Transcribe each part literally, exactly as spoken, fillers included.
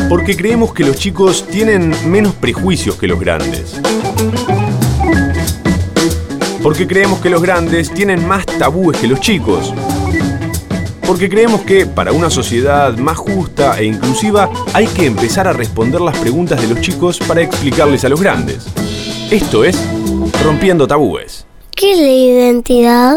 Porque creemos que los chicos tienen menos prejuicios que los grandes. Porque creemos que los grandes tienen más tabúes que los chicos. Porque creemos que, para una sociedad más justa e inclusiva, hay que empezar a responder las preguntas de los chicos para explicarles a los grandes. Esto es Rompiendo Tabúes. ¿Qué es la identidad?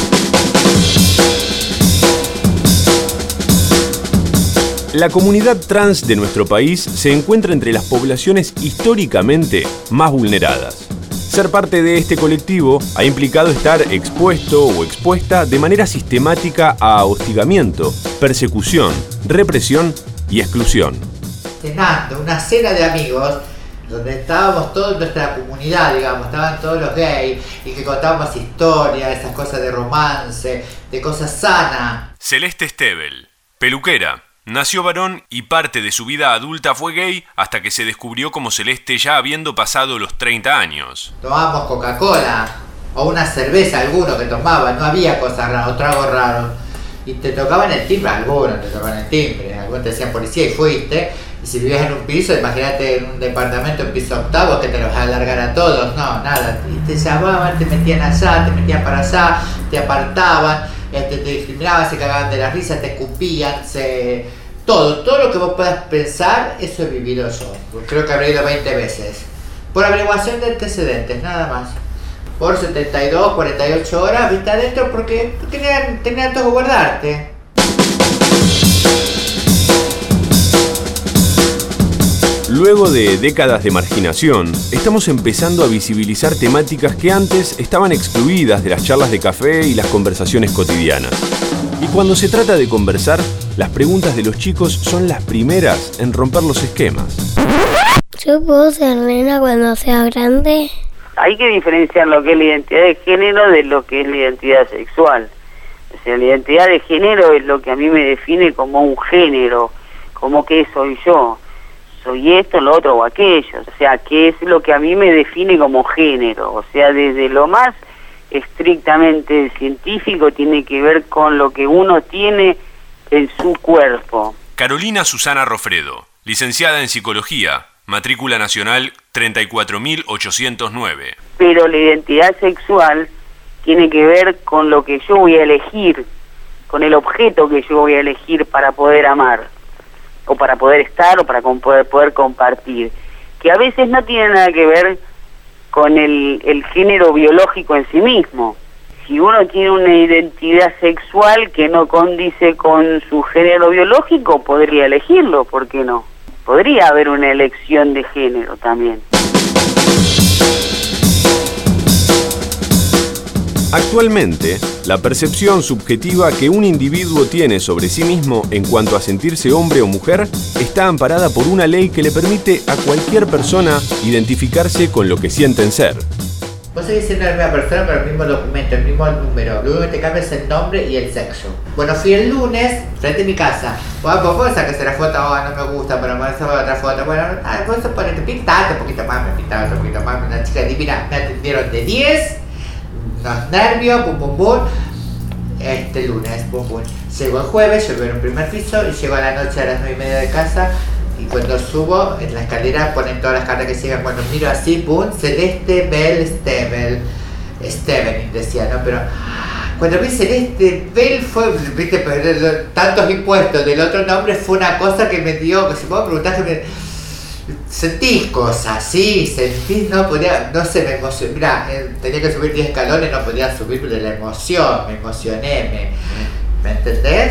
La comunidad trans de nuestro país se encuentra entre las poblaciones históricamente más vulneradas. Ser parte de este colectivo ha implicado estar expuesto o expuesta de manera sistemática a hostigamiento, persecución, represión y exclusión. Cenando, una cena de amigos donde estábamos toda nuestra comunidad, digamos, estaban todos los gays y que contábamos historias, esas cosas de romance, de cosas sanas. Celeste Stebel, peluquera. Nació varón y parte de su vida adulta fue gay hasta que se descubrió como Celeste ya habiendo pasado los treinta años. Tomábamos Coca-Cola o una cerveza, alguno que tomaban, no había cosas raras o tragos raros. Y te tocaban el timbre, algunos te tocaban el timbre, algunos te decían policía y fuiste. Y si vivías en un piso, imagínate en un departamento en piso octavo que te los vas a alargar a todos, no, nada. Y te llamaban, te metían allá, te metían para allá, te apartaban. Este, te discriminaban, se cagaban de la risa, te escupían, se... todo, todo lo que vos puedas pensar, eso he vivido yo. Creo que habré ido veinte veces. Por averiguación de antecedentes, nada más. Por setenta y dos, cuarenta y ocho horas, viste adentro porque tenían, tenían todo que guardarte. Luego de décadas de marginación, estamos empezando a visibilizar temáticas que antes estaban excluidas de las charlas de café y las conversaciones cotidianas. Y cuando se trata de conversar, las preguntas de los chicos son las primeras en romper los esquemas. ¿Yo puedo ser nena cuando sea grande? Hay que diferenciar lo que es la identidad de género de lo que es la identidad sexual. O sea, la identidad de género es lo que a mí me define como un género, como que soy yo. Soy esto, lo otro o aquello, o sea, que es lo que a mí me define como género, o sea, desde lo más estrictamente científico tiene que ver con lo que uno tiene en su cuerpo. Carolina Susana Rofredo, licenciada en Psicología, matrícula nacional treinta y cuatro mil ochocientos nueve. Pero la identidad sexual tiene que ver con lo que yo voy a elegir, con el objeto que yo voy a elegir para poder amar, o para poder estar, o para poder, poder compartir, que a veces no tiene nada que ver con el, el género biológico en sí mismo. Si uno tiene una identidad sexual que no condice con su género biológico, podría elegirlo, ¿por qué no? Podría haber una elección de género también. Actualmente, la percepción subjetiva que un individuo tiene sobre sí mismo en cuanto a sentirse hombre o mujer está amparada por una ley que le permite a cualquier persona identificarse con lo que sienten ser. Vos seguís siendo la misma persona pero el mismo documento, el mismo número. Lo único que te cambia es el nombre y el sexo. Bueno, fui el lunes frente a mi casa. Bueno, pues vos sacaste la foto, oh, no me gusta, pero me sacar otra foto. Bueno, ah, vos ponete, pintate un poquito más, me pintaba un poquito más. Una chica divina, me atendieron de diez. Los nervios, pum pum pum. Este lunes, pum pum. Llego el jueves, yo vivo en un primer piso y llego a la noche a las nueve y media de casa. Y cuando subo, en la escalera ponen todas las cartas que llegan. Cuando miro así, pum, Celeste Bell Stebel. Steven decía, ¿no? Pero cuando vi Celeste Bell fue, viste, pero tantos impuestos del otro nombre fue una cosa que me dio, que si puedo preguntar, que me... Sentís cosas, sí, sentís, no podía, no se me emocionó, mirá, eh, tenía que subir diez escalones, no podía subir de la emoción, me emocioné, me, ¿me entendés?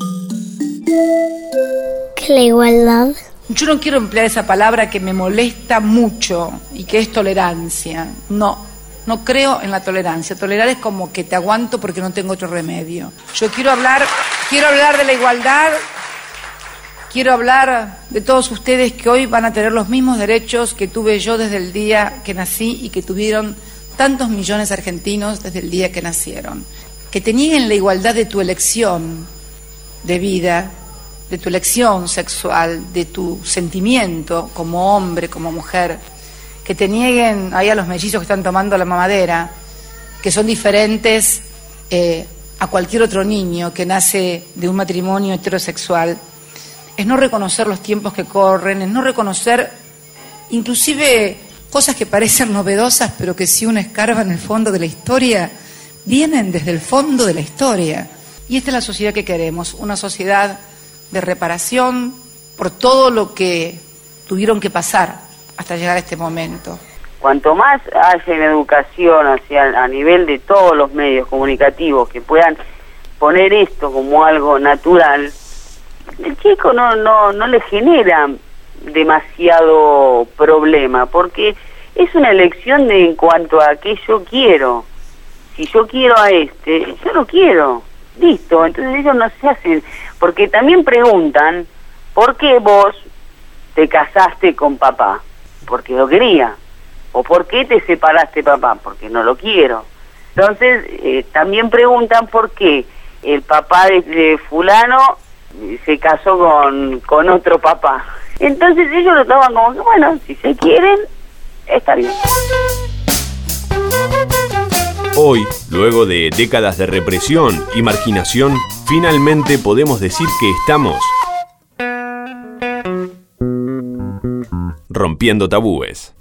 ¿Qué es la igualdad? Yo no quiero emplear esa palabra que me molesta mucho y que es tolerancia, no, no creo en la tolerancia, tolerar es como que te aguanto porque no tengo otro remedio. Yo quiero hablar, quiero hablar de la igualdad. Quiero hablar de todos ustedes que hoy van a tener los mismos derechos que tuve yo desde el día que nací y que tuvieron tantos millones de argentinos desde el día que nacieron. Que te nieguen la igualdad de tu elección de vida, de tu elección sexual, de tu sentimiento como hombre, como mujer. Que te nieguen ahí a los mellizos que están tomando la mamadera, que son diferentes eh, a cualquier otro niño que nace de un matrimonio heterosexual. es no reconocer los tiempos que corren, es no reconocer inclusive cosas que parecen novedosas, pero que si uno escarba en el fondo de la historia, vienen desde el fondo de la historia. Y esta es la sociedad que queremos, una sociedad de reparación por todo lo que tuvieron que pasar hasta llegar a este momento. Cuanto más haya en educación hacia, a nivel de todos los medios comunicativos que puedan poner esto como algo natural, el chico no, no, no le genera demasiado problema, porque es una elección de en cuanto a qué yo quiero. Si yo quiero a este, yo lo quiero, listo. Entonces ellos no se hacen, porque también preguntan, ¿por qué vos te casaste con papá? Porque lo quería. ¿O por qué te separaste papá? Porque no lo quiero. Entonces eh, también preguntan por qué el papá de, de fulano se casó con, con otro papá. Entonces ellos lo toman como que, bueno, si se quieren, está bien. Hoy, luego de décadas de represión y marginación, finalmente podemos decir que estamos rompiendo tabúes.